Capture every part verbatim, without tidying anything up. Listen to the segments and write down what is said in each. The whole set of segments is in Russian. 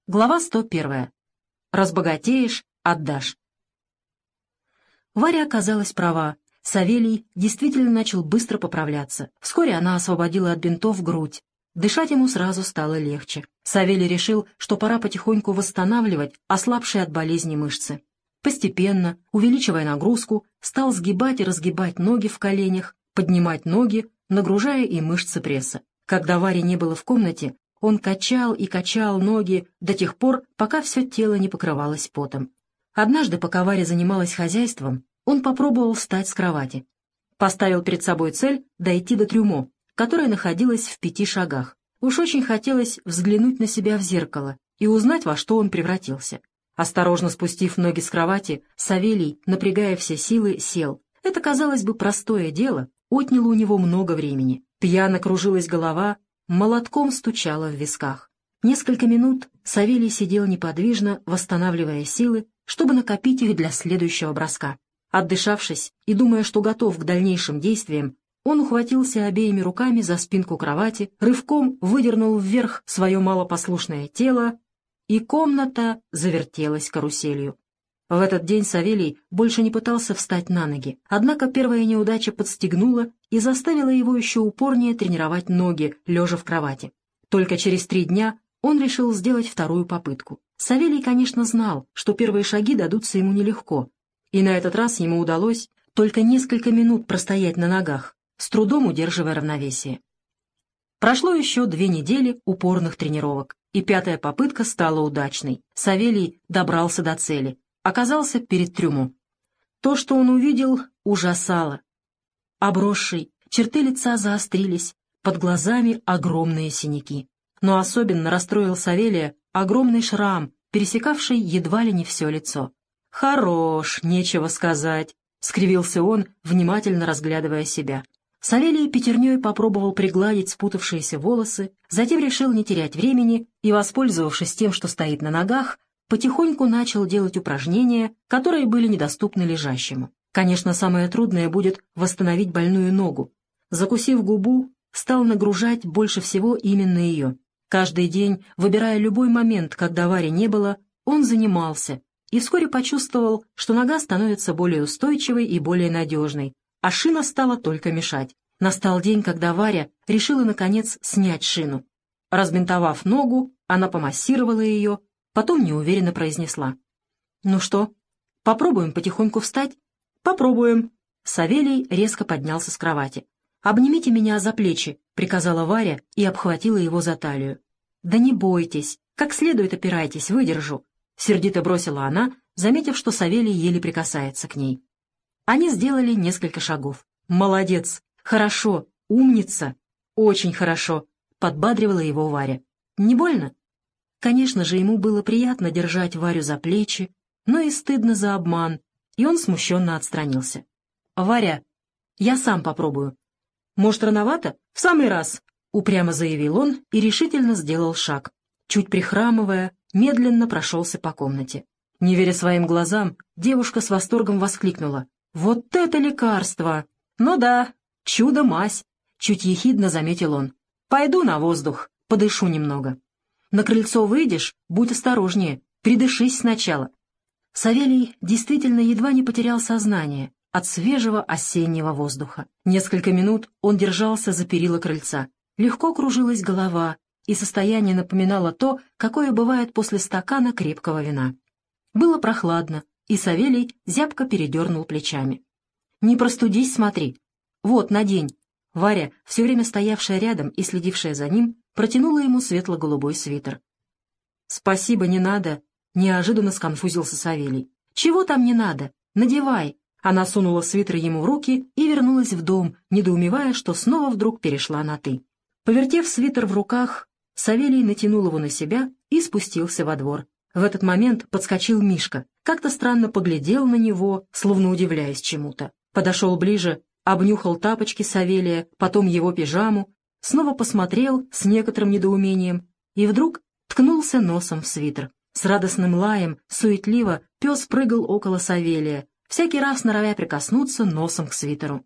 Глава сто первая. Разбогатеешь — отдашь. Варя оказалась права. Савелий действительно начал быстро поправляться. Вскоре она освободила от бинтов грудь. Дышать ему сразу стало легче. Савелий решил, что пора потихоньку восстанавливать ослабшие от болезни мышцы. Постепенно, увеличивая нагрузку, стал сгибать и разгибать ноги в коленях, поднимать ноги, нагружая и мышцы пресса. Когда Вари не было в комнате, он качал и качал ноги до тех пор, пока все тело не покрывалось потом. Однажды, пока Варя занималась хозяйством, он попробовал встать с кровати. Поставил перед собой цель дойти до трюмо, которое находилось в пяти шагах. Уж очень хотелось взглянуть на себя в зеркало и узнать, во что он превратился. Осторожно спустив ноги с кровати, Савелий, напрягая все силы, сел. Это, казалось бы, простое дело, отняло у него много времени. Пьяно кружилась голова, молотком стучало в висках. Несколько минут Савелий сидел неподвижно, восстанавливая силы, чтобы накопить их для следующего броска. Отдышавшись и думая, что готов к дальнейшим действиям, он ухватился обеими руками за спинку кровати, рывком выдернул вверх свое малопослушное тело, и комната завертелась каруселью. В этот день Савелий больше не пытался встать на ноги, однако первая неудача подстегнула и заставила его еще упорнее тренировать ноги, лежа в кровати. Только через три дня он решил сделать вторую попытку. Савелий, конечно, знал, что первые шаги дадутся ему нелегко, и на этот раз ему удалось только несколько минут простоять на ногах, с трудом удерживая равновесие. Прошло еще две недели упорных тренировок, и пятая попытка стала удачной. Савелий добрался до цели. Оказался перед трюмо. То, что он увидел, ужасало. Обросший, черты лица заострились, под глазами огромные синяки. Но особенно расстроил Савелия огромный шрам, пересекавший едва ли не все лицо. «Хорош, нечего сказать», — скривился он, внимательно разглядывая себя. Савелий пятерней попробовал пригладить спутавшиеся волосы, затем решил не терять времени и, воспользовавшись тем, что стоит на ногах, потихоньку начал делать упражнения, которые были недоступны лежащему. Конечно, самое трудное будет восстановить больную ногу. Закусив губу, стал нагружать больше всего именно ее. Каждый день, выбирая любой момент, когда Вари не было, он занимался и вскоре почувствовал, что нога становится более устойчивой и более надежной, а шина стала только мешать. Настал день, когда Варя решила, наконец, снять шину. Разбинтовав ногу, она помассировала ее, потом неуверенно произнесла: «Ну что, попробуем потихоньку встать?» «Попробуем». Савелий резко поднялся с кровати. «Обнимите меня за плечи», — приказала Варя и обхватила его за талию. «Да не бойтесь, как следует опирайтесь, выдержу», — сердито бросила она, заметив, что Савелий еле прикасается к ней. Они сделали несколько шагов. «Молодец! Хорошо! Умница! Очень хорошо!» — подбадривала его Варя. «Не больно?» Конечно же, ему было приятно держать Варю за плечи, но и стыдно за обман, и он смущенно отстранился. «Варя, я сам попробую». «Может, рановато? В самый раз», — упрямо заявил он и решительно сделал шаг. Чуть прихрамывая, медленно прошелся по комнате. Не веря своим глазам, девушка с восторгом воскликнула: «Вот это лекарство!» «Ну да, чудо-мазь», — чуть ехидно заметил он. «Пойду на воздух, подышу немного». «На крыльцо выйдешь, будь осторожнее, придышись сначала». Савелий действительно едва не потерял сознание от свежего осеннего воздуха. Несколько минут он держался за перила крыльца. Легко кружилась голова, и состояние напоминало то, какое бывает после стакана крепкого вина. Было прохладно, и Савелий зябко передернул плечами. «Не простудись, смотри. Вот, надень». Варя, все время стоявшая рядом и следившая за ним, протянула ему светло-голубой свитер. «Спасибо, не надо», — неожиданно сконфузился Савелий. «Чего там не надо? Надевай». Она сунула свитер ему в руки и вернулась в дом, недоумевая, что снова вдруг перешла на «ты». Повертев свитер в руках, Савелий натянул его на себя и спустился во двор. В этот момент подскочил Мишка, как-то странно поглядел на него, словно удивляясь чему-то. Подошел ближе, обнюхал тапочки Савелия, потом его пижаму, снова посмотрел с некоторым недоумением и вдруг ткнулся носом в свитер. С радостным лаем, суетливо, пес прыгал около Савелия, всякий раз норовя прикоснуться носом к свитеру.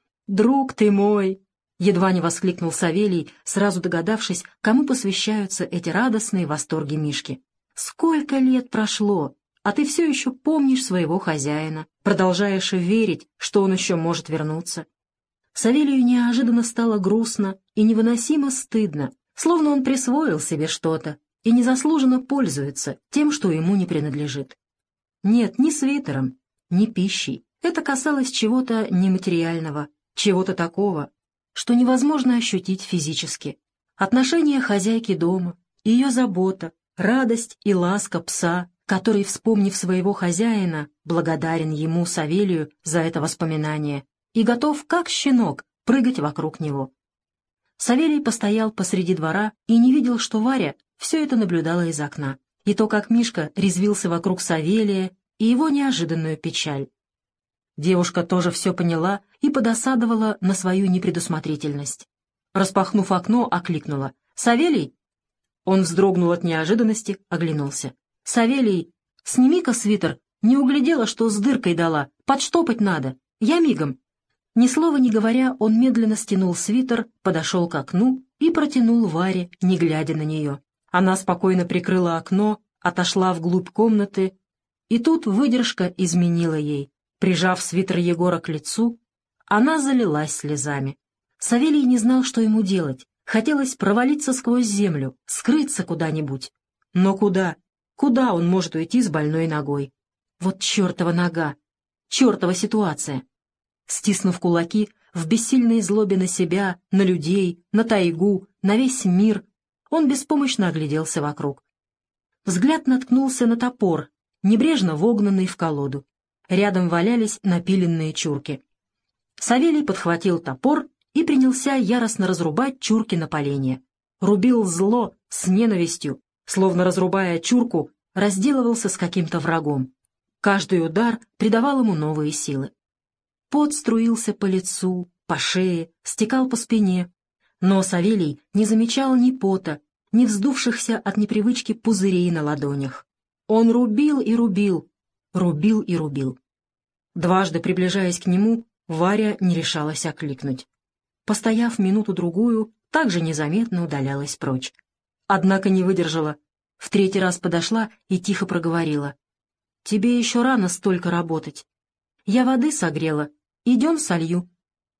«Друг ты мой!» — едва не воскликнул Савелий, сразу догадавшись, кому посвящаются эти радостные восторги Мишки. Сколько лет прошло, а ты все еще помнишь своего хозяина, продолжаешь верить, что он еще может вернуться. Савелию неожиданно стало грустно и невыносимо стыдно, словно он присвоил себе что-то и незаслуженно пользуется тем, что ему не принадлежит. Нет, ни свитером, ни пищей. Это касалось чего-то нематериального, чего-то такого, что невозможно ощутить физически. Отношение хозяйки дома, ее забота, радость и ласка пса, который, вспомнив своего хозяина, благодарен ему, Савелию, за это воспоминание и готов, как щенок, прыгать вокруг него. Савелий постоял посреди двора и не видел, что Варя все это наблюдала из окна, и то, как Мишка резвился вокруг Савелия, и его неожиданную печаль. Девушка тоже все поняла и подосадовала на свою непредусмотрительность. Распахнув окно, окликнула: «Савелий!» Он вздрогнул от неожиданности, оглянулся. «Савелий, сними-ка свитер, не углядела, что с дыркой дала, подштопать надо, я мигом». Ни слова не говоря, он медленно стянул свитер, подошел к окну и протянул Варе, не глядя на нее. Она спокойно прикрыла окно, отошла вглубь комнаты, и тут выдержка изменила ей. Прижав свитер Егора к лицу, она залилась слезами. Савелий не знал, что ему делать. Хотелось провалиться сквозь землю, скрыться куда-нибудь. Но куда? Куда он может уйти с больной ногой? Вот чертова нога! Чертова ситуация! Стиснув кулаки, в бессильной злобе на себя, на людей, на тайгу, на весь мир, он беспомощно огляделся вокруг. Взгляд наткнулся на топор, небрежно вогнанный в колоду. Рядом валялись напиленные чурки. Савелий подхватил топор и принялся яростно разрубать чурки на поленья. Рубил зло, с ненавистью, словно, разрубая чурку, разделывался с каким-то врагом. Каждый удар придавал ему новые силы. Пот струился по лицу, по шее, стекал по спине. Но Савелий не замечал ни пота, ни вздувшихся от непривычки пузырей на ладонях. Он рубил и рубил, рубил и рубил. Дважды приближаясь к нему, Варя не решалась окликнуть. Постояв минуту-другую, также незаметно удалялась прочь. Однако не выдержала. В третий раз подошла и тихо проговорила: «Тебе еще рано столько работать. Я воды согрела. Идем солью».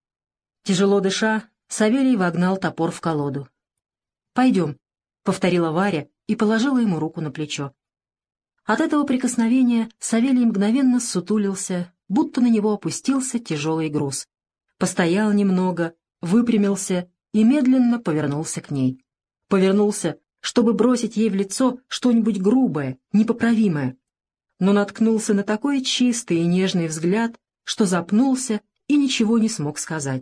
Тяжело дыша, Савелий вогнал топор в колоду. «Пойдем», — повторила Варя и положила ему руку на плечо. От этого прикосновения Савелий мгновенно ссутулился, будто на него опустился тяжелый груз. Постоял немного, выпрямился и медленно повернулся к ней. Повернулся, чтобы бросить ей в лицо что-нибудь грубое, непоправимое, но наткнулся на такой чистый и нежный взгляд, что запнулся и ничего не смог сказать.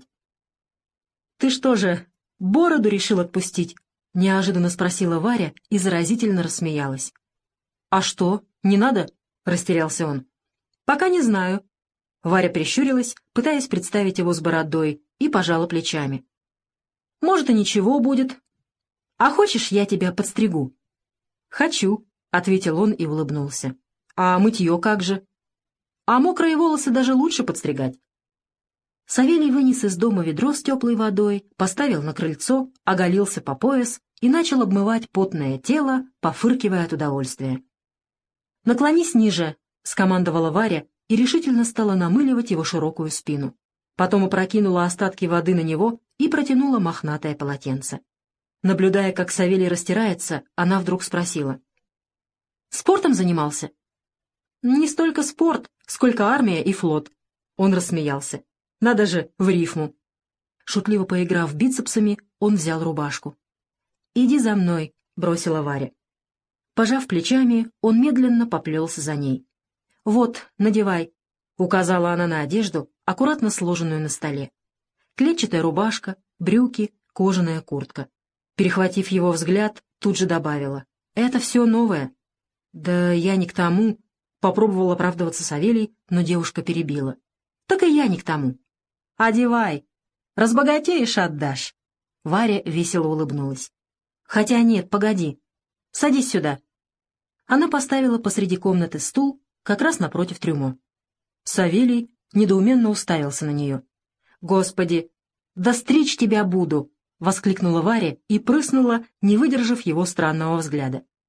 «Ты что же, бороду решил отпустить?» — неожиданно спросила Варя и заразительно рассмеялась. «А что, не надо?» — растерялся он. «Пока не знаю». Варя прищурилась, пытаясь представить его с бородой, и пожала плечами. «Может, и ничего будет. А хочешь, я тебя подстригу?» «Хочу», — ответил он и улыбнулся. «А мытье как же?» «А мокрые волосы даже лучше подстригать». Савелий вынес из дома ведро с теплой водой, поставил на крыльцо, оголился по пояс и начал обмывать потное тело, пофыркивая от удовольствия. «Наклонись ниже», — скомандовала Варя и решительно стала намыливать его широкую спину. Потом опрокинула остатки воды на него и протянула мохнатое полотенце. Наблюдая, как Савелий растирается, она вдруг спросила: «Спортом занимался?» «Не столько спорт, сколько армия и флот». Он рассмеялся. «Надо же, в рифму». Шутливо поиграв бицепсами, он взял рубашку. «Иди за мной», — бросила Варя. Пожав плечами, он медленно поплелся за ней. «Вот, надевай», — указала она на одежду, аккуратно сложенную на столе. Клетчатая рубашка, брюки, кожаная куртка. Перехватив его взгляд, тут же добавила: «Это все новое». «Да я не к тому», — попробовал оправдываться Савелий, но девушка перебила. «Так и я не к тому». «Одевай. Разбогатеешь — отдашь». Варя весело улыбнулась. «Хотя нет, погоди. Садись сюда». Она поставила посреди комнаты стул, как раз напротив трюмо. Савелий недоуменно уставился на нее. «Господи, да стричь тебя буду!» — воскликнула Варя и прыснула, не выдержав его странного взгляда.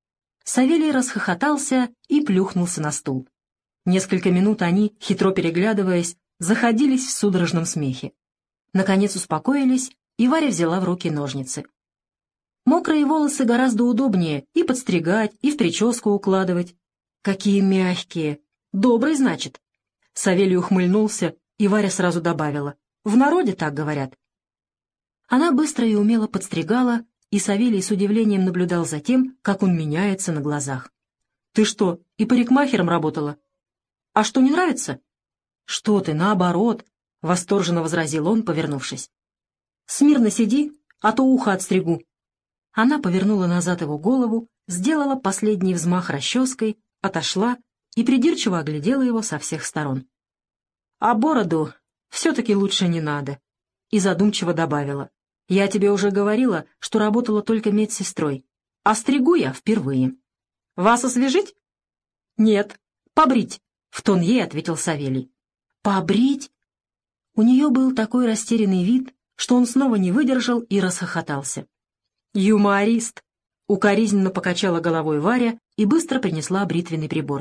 Савелий расхохотался и плюхнулся на стул. Несколько минут они, хитро переглядываясь, заходились в судорожном смехе. Наконец успокоились, и Варя взяла в руки ножницы. Мокрые волосы гораздо удобнее и подстригать, и в прическу укладывать. Какие мягкие! Добрый, значит. Савелий ухмыльнулся, и Варя сразу добавила: в народе так говорят. Она быстро и умело подстригала, и Савелий с удивлением наблюдал за тем, как он меняется на глазах. «Ты что, и парикмахером работала? А что, не нравится?» «Что ты, наоборот!» — восторженно возразил он, повернувшись. «Смирно сиди, а то ухо отстригу». Она повернула назад его голову, сделала последний взмах расческой, отошла и придирчиво оглядела его со всех сторон. «А бороду все-таки лучше не надо», и задумчиво добавила: «Я тебе уже говорила, что работала только медсестрой, а стригу я впервые. Вас освежить?» «Нет, побрить», — в тон ей ответил Савелий. «Побрить?» У нее был такой растерянный вид, что он снова не выдержал и расхохотался. «Юморист!» — укоризненно покачала головой Варя и быстро принесла бритвенный прибор.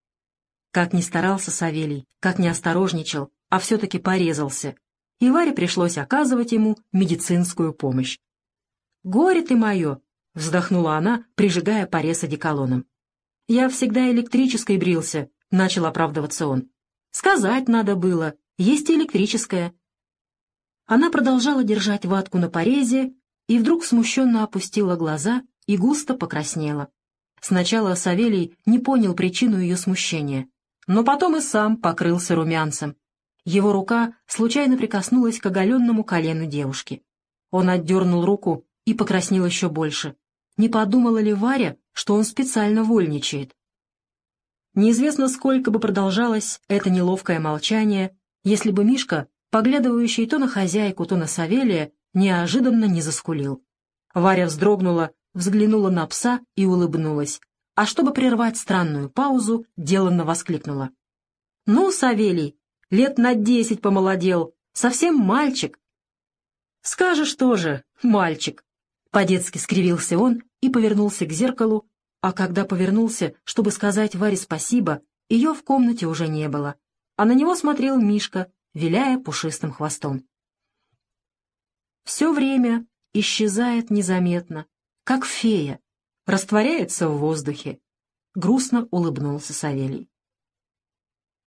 Как ни старался Савелий, как ни осторожничал, а все-таки порезался, и Варе пришлось оказывать ему медицинскую помощь. «Горе ты мое!» — вздохнула она, прижигая порез одеколоном. «Я всегда электрической брился», — начал оправдываться он. «Сказать надо было, есть и электрическая». Она продолжала держать ватку на порезе и вдруг смущенно опустила глаза и густо покраснела. Сначала Савелий не понял причину ее смущения, но потом и сам покрылся румянцем. Его рука случайно прикоснулась к оголенному колену девушки. Он отдернул руку и покраснел еще больше. Не подумала ли Варя, что он специально вольничает? Неизвестно, сколько бы продолжалось это неловкое молчание, если бы Мишка, поглядывающий то на хозяйку, то на Савелия, неожиданно не заскулил. Варя вздрогнула, взглянула на пса и улыбнулась, а чтобы прервать странную паузу, деланно воскликнула: «Ну, Савелий, лет на десять помолодел, совсем мальчик». «Скажешь тоже, мальчик», — по-детски скривился он и повернулся к зеркалу, а когда повернулся, чтобы сказать Варе спасибо, ее в комнате уже не было, а на него смотрел Мишка, виляя пушистым хвостом. Все время исчезает незаметно, как фея, растворяется в воздухе. Грустно улыбнулся Савелий.